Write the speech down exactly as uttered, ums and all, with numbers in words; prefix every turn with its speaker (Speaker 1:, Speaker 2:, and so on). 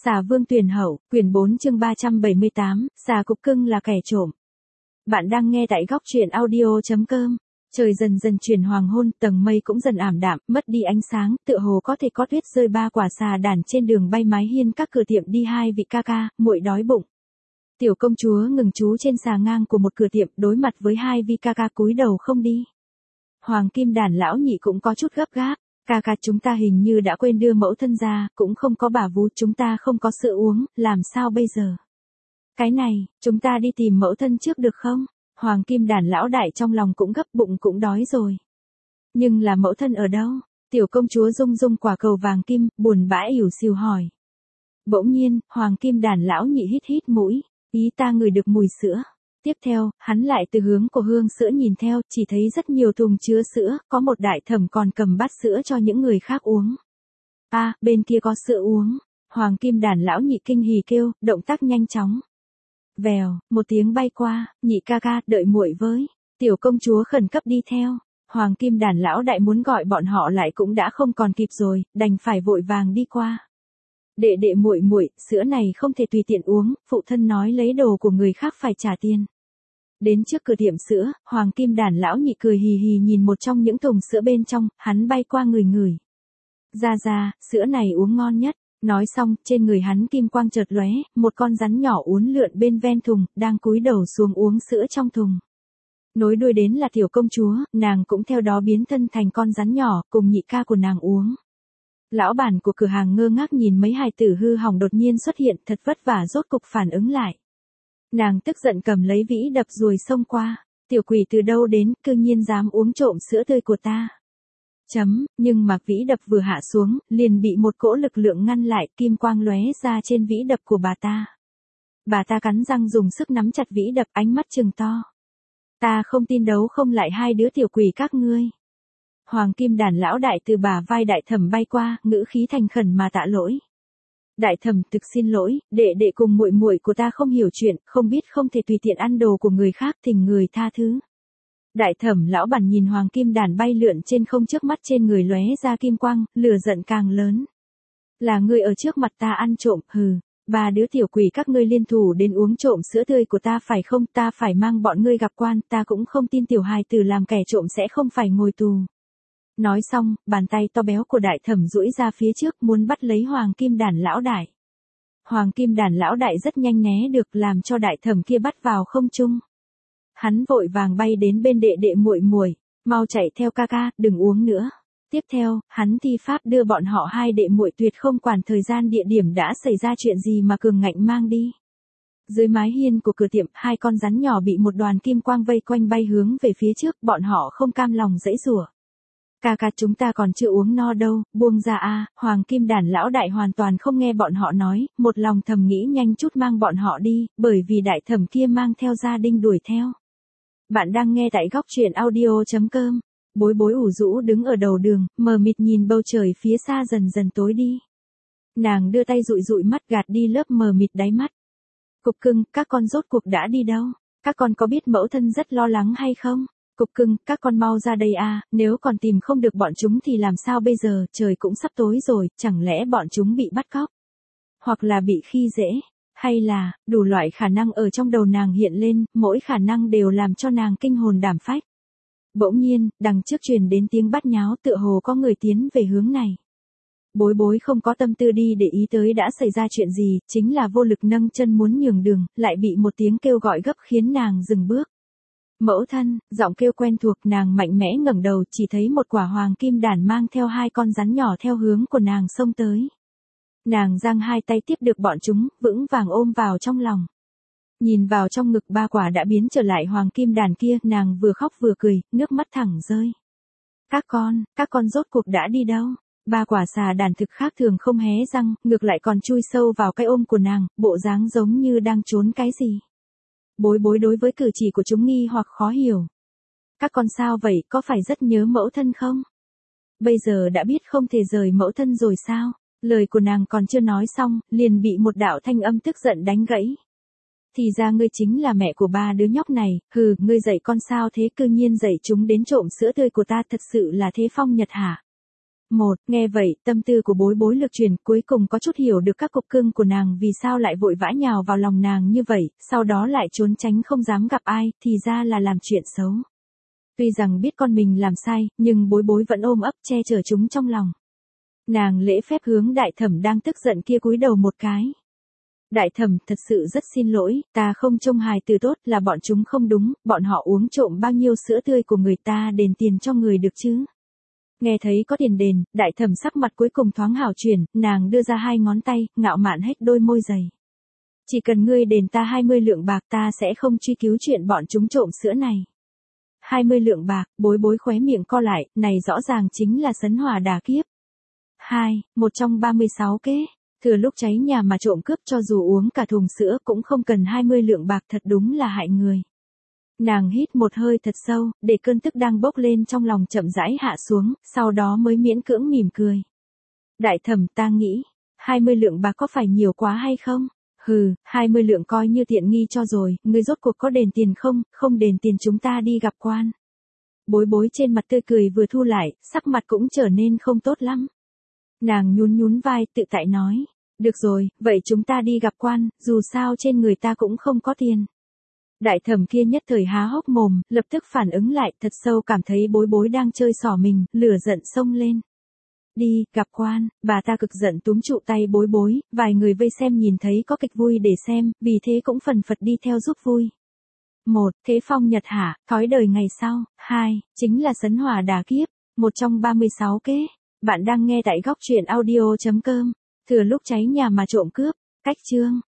Speaker 1: Xà Vương Tuyển Hậu, quyển bốn chương ba trăm bảy mươi tám, xà cục cưng là kẻ trộm. Bạn đang nghe tại góc truyện audio.com. Trời dần dần chuyển hoàng hôn, tầng mây cũng dần ảm đạm, mất đi ánh sáng, tựa hồ có thể có tuyết rơi. Ba quả xà đàn trên đường bay mái hiên các cửa tiệm đi. Hai vị ca ca, muội đói bụng. Tiểu công chúa ngừng trú trên xà ngang của một cửa tiệm, đối mặt với hai vị ca ca cúi đầu không đi. Hoàng kim đàn lão nhị cũng có chút gấp gáp. Ca ca, chúng ta hình như đã quên đưa mẫu thân ra, cũng không có bà vú, chúng ta không có sữa uống, làm sao bây giờ? Cái này, chúng ta đi tìm mẫu thân trước được không? Hoàng kim đàn lão đại trong lòng cũng gấp, bụng cũng đói rồi. Nhưng là mẫu thân ở đâu? Tiểu công chúa rung rung quả cầu vàng kim, buồn bã ỉu xìu hỏi. Bỗng nhiên, hoàng kim đàn lão nhị hít hít mũi, ý ta ngửi được mùi sữa. Tiếp theo, hắn lại từ hướng của hương sữa nhìn theo, chỉ thấy rất nhiều thùng chứa sữa, có một đại thẩm còn cầm bát sữa cho những người khác uống. A, à, bên kia có sữa uống. Hoàng kim đàn lão nhị kinh hỉ kêu, động tác nhanh chóng. Vèo, một tiếng bay qua, nhị ca ca, đợi muội với. Tiểu công chúa khẩn cấp đi theo. Hoàng kim đàn lão đại muốn gọi bọn họ lại cũng đã không còn kịp rồi, đành phải vội vàng đi qua. Đệ đệ muội muội, sữa này không thể tùy tiện uống, phụ thân nói lấy đồ của người khác phải trả tiền. Đến trước cửa tiệm sữa, hoàng kim đàn lão nhị cười hì hì nhìn một trong những thùng sữa bên trong, hắn bay qua người người. Ra ra, sữa này uống ngon nhất. Nói xong, trên người hắn kim quang chợt lóe, một con rắn nhỏ uốn lượn bên ven thùng, đang cúi đầu xuống uống sữa trong thùng. Nối đuôi đến là tiểu công chúa, nàng cũng theo đó biến thân thành con rắn nhỏ, cùng nhị ca của nàng uống. Lão bản của cửa hàng ngơ ngác nhìn mấy hài tử hư hỏng đột nhiên xuất hiện, thật vất vả rốt cục phản ứng lại. Nàng tức giận cầm lấy vĩ đập ruồi xông qua, tiểu quỷ từ đâu đến, cư nhiên dám uống trộm sữa tươi của ta. Chấm, nhưng mà vĩ đập vừa hạ xuống, liền bị một cỗ lực lượng ngăn lại, kim quang lóe ra trên vĩ đập của bà ta. Bà ta cắn răng dùng sức nắm chặt vĩ đập, ánh mắt trừng to. Ta không tin đấu không lại hai đứa tiểu quỷ các ngươi. Hoàng kim đàn lão đại từ bả vai đại thẩm bay qua, ngữ khí thành khẩn mà tạ lỗi. Đại thẩm, thực xin lỗi, đệ đệ cùng muội muội của ta không hiểu chuyện, không biết không thể tùy tiện ăn đồ của người khác, thỉnh người tha thứ. Đại thẩm lão bản nhìn hoàng kim đàn bay lượn trên không, trước mắt trên người lóe ra kim quang, lửa giận càng lớn. Là ngươi ở trước mặt ta ăn trộm, hừ, ba đứa tiểu quỷ các ngươi liên thủ đến uống trộm sữa tươi của ta phải không? Ta phải mang bọn ngươi gặp quan, ta cũng không tin tiểu hài tử làm kẻ trộm sẽ không phải ngồi tù. Nói xong, bàn tay to béo của đại thẩm duỗi ra phía trước muốn bắt lấy hoàng kim đàn lão đại. Hoàng kim đàn lão đại rất nhanh né được, làm cho đại thẩm kia bắt vào không trung. Hắn vội vàng bay đến bên đệ đệ muội muội, mau chạy theo ca ca, đừng uống nữa. Tiếp theo, hắn thi pháp đưa bọn họ hai đệ muội tuyệt không quản thời gian địa điểm đã xảy ra chuyện gì mà cường ngạnh mang đi. Dưới mái hiên của cửa tiệm, hai con rắn nhỏ bị một đoàn kim quang vây quanh bay hướng về phía trước, bọn họ không cam lòng giãy giụa. Ca ca, chúng ta còn chưa uống no đâu, buông ra a. Hoàng kim đàn lão đại hoàn toàn không nghe bọn họ nói, một lòng thầm nghĩ nhanh chút mang bọn họ đi, bởi vì đại thẩm kia mang theo gia đình đuổi theo. Bạn đang nghe tại góc truyện audio.com. Bối bối ủ rũ đứng ở đầu đường, mờ mịt nhìn bầu trời phía xa dần dần tối đi. Nàng đưa tay dụi dụi mắt gạt đi lớp mờ mịt đáy mắt. Cục cưng, các con rốt cuộc đã đi đâu? Các con có biết mẫu thân rất lo lắng hay không? Cục cưng, các con mau ra đây a, nếu còn tìm không được bọn chúng thì làm sao bây giờ, trời cũng sắp tối rồi, chẳng lẽ bọn chúng bị bắt cóc? Hoặc là bị khi dễ? Hay là, đủ loại khả năng ở trong đầu nàng hiện lên, mỗi khả năng đều làm cho nàng kinh hồn đảm phách. Bỗng nhiên, đằng trước truyền đến tiếng bát nháo, tựa hồ có người tiến về hướng này. Bối bối không có tâm tư đi để ý tới đã xảy ra chuyện gì, chính là vô lực nâng chân muốn nhường đường, lại bị một tiếng kêu gọi gấp khiến nàng dừng bước. Mẫu thân, giọng kêu quen thuộc, nàng mạnh mẽ ngẩng đầu, chỉ thấy một quả hoàng kim đàn mang theo hai con rắn nhỏ theo hướng của nàng xông tới. Nàng giang hai tay tiếp được bọn chúng, vững vàng ôm vào trong lòng. Nhìn vào trong ngực ba quả đã biến trở lại hoàng kim đàn kia, nàng vừa khóc vừa cười, nước mắt thẳng rơi. Các con, các con rốt cuộc đã đi đâu? Ba quả xà đàn thực khác thường không hé răng, ngược lại còn chui sâu vào cái ôm của nàng, bộ dáng giống như đang trốn cái gì. Bối bối đối với cử chỉ của chúng nghi hoặc khó hiểu. Các con sao vậy, có phải rất nhớ mẫu thân không? Bây giờ đã biết không thể rời mẫu thân rồi sao? Lời của nàng còn chưa nói xong, liền bị một đạo thanh âm tức giận đánh gãy. Thì ra ngươi chính là mẹ của ba đứa nhóc này, hừ, ngươi dạy con sao thế, cư nhiên dạy chúng đến trộm sữa tươi của ta, thật sự là thế phong nhật hả? Một, nghe vậy, tâm tư của bối bối lực chuyển, cuối cùng có chút hiểu được các cục cưng của nàng vì sao lại vội vã nhào vào lòng nàng như vậy, sau đó lại trốn tránh không dám gặp ai, thì ra là làm chuyện xấu. Tuy rằng biết con mình làm sai, nhưng bối bối vẫn ôm ấp che chở chúng trong lòng. Nàng lễ phép hướng đại thẩm đang tức giận kia cúi đầu một cái. Đại thẩm, thật sự rất xin lỗi, ta không trông hài từ tốt, là bọn chúng không đúng, bọn họ uống trộm bao nhiêu sữa tươi của người ta, đền tiền cho người được chứ. Nghe thấy có tiền đền, đại thẩm sắc mặt cuối cùng thoáng hảo chuyển, nàng đưa ra hai ngón tay, ngạo mạn hết đôi môi dày. Chỉ cần ngươi đền ta hai mươi lượng bạc, ta sẽ không truy cứu chuyện bọn chúng trộm sữa này. hai mươi lượng bạc, bối bối khóe miệng co lại, này rõ ràng chính là sấn hỏa đả kiếp. Hai, một trong ba mươi sáu kế, thừa lúc cháy nhà mà trộm cướp, cho dù uống cả thùng sữa cũng không cần hai mươi lượng bạc, thật đúng là hại người. Nàng hít một hơi thật sâu, để cơn tức đang bốc lên trong lòng chậm rãi hạ xuống, sau đó mới miễn cưỡng mỉm cười. Đại thẩm, ta nghĩ, hai mươi lượng bạc có phải nhiều quá hay không? Hừ, hai mươi lượng coi như tiện nghi cho rồi, ngươi rốt cuộc có đền tiền không, không đền tiền chúng ta đi gặp quan. Bối bối trên mặt tươi cười vừa thu lại, sắc mặt cũng trở nên không tốt lắm. Nàng nhún nhún vai, tự tại nói, được rồi, vậy chúng ta đi gặp quan, dù sao trên người ta cũng không có tiền. Đại thẩm kia nhất thời há hốc mồm, lập tức phản ứng lại, thật sâu cảm thấy bối bối đang chơi xỏ mình, lửa giận xông lên. Đi, gặp quan, bà ta cực giận túm trụ tay bối bối, vài người vây xem nhìn thấy có kịch vui để xem, vì thế cũng phần phật đi theo giúp vui. Một, thế phong nhật hạ, thói đời ngày sau. Hai, chính là sấn hỏa đả kiếp. Một trong ba mươi sáu kế. Bạn đang nghe tại góc truyện audio chấm com. Thừa lúc cháy nhà mà trộm cướp. Cách chương.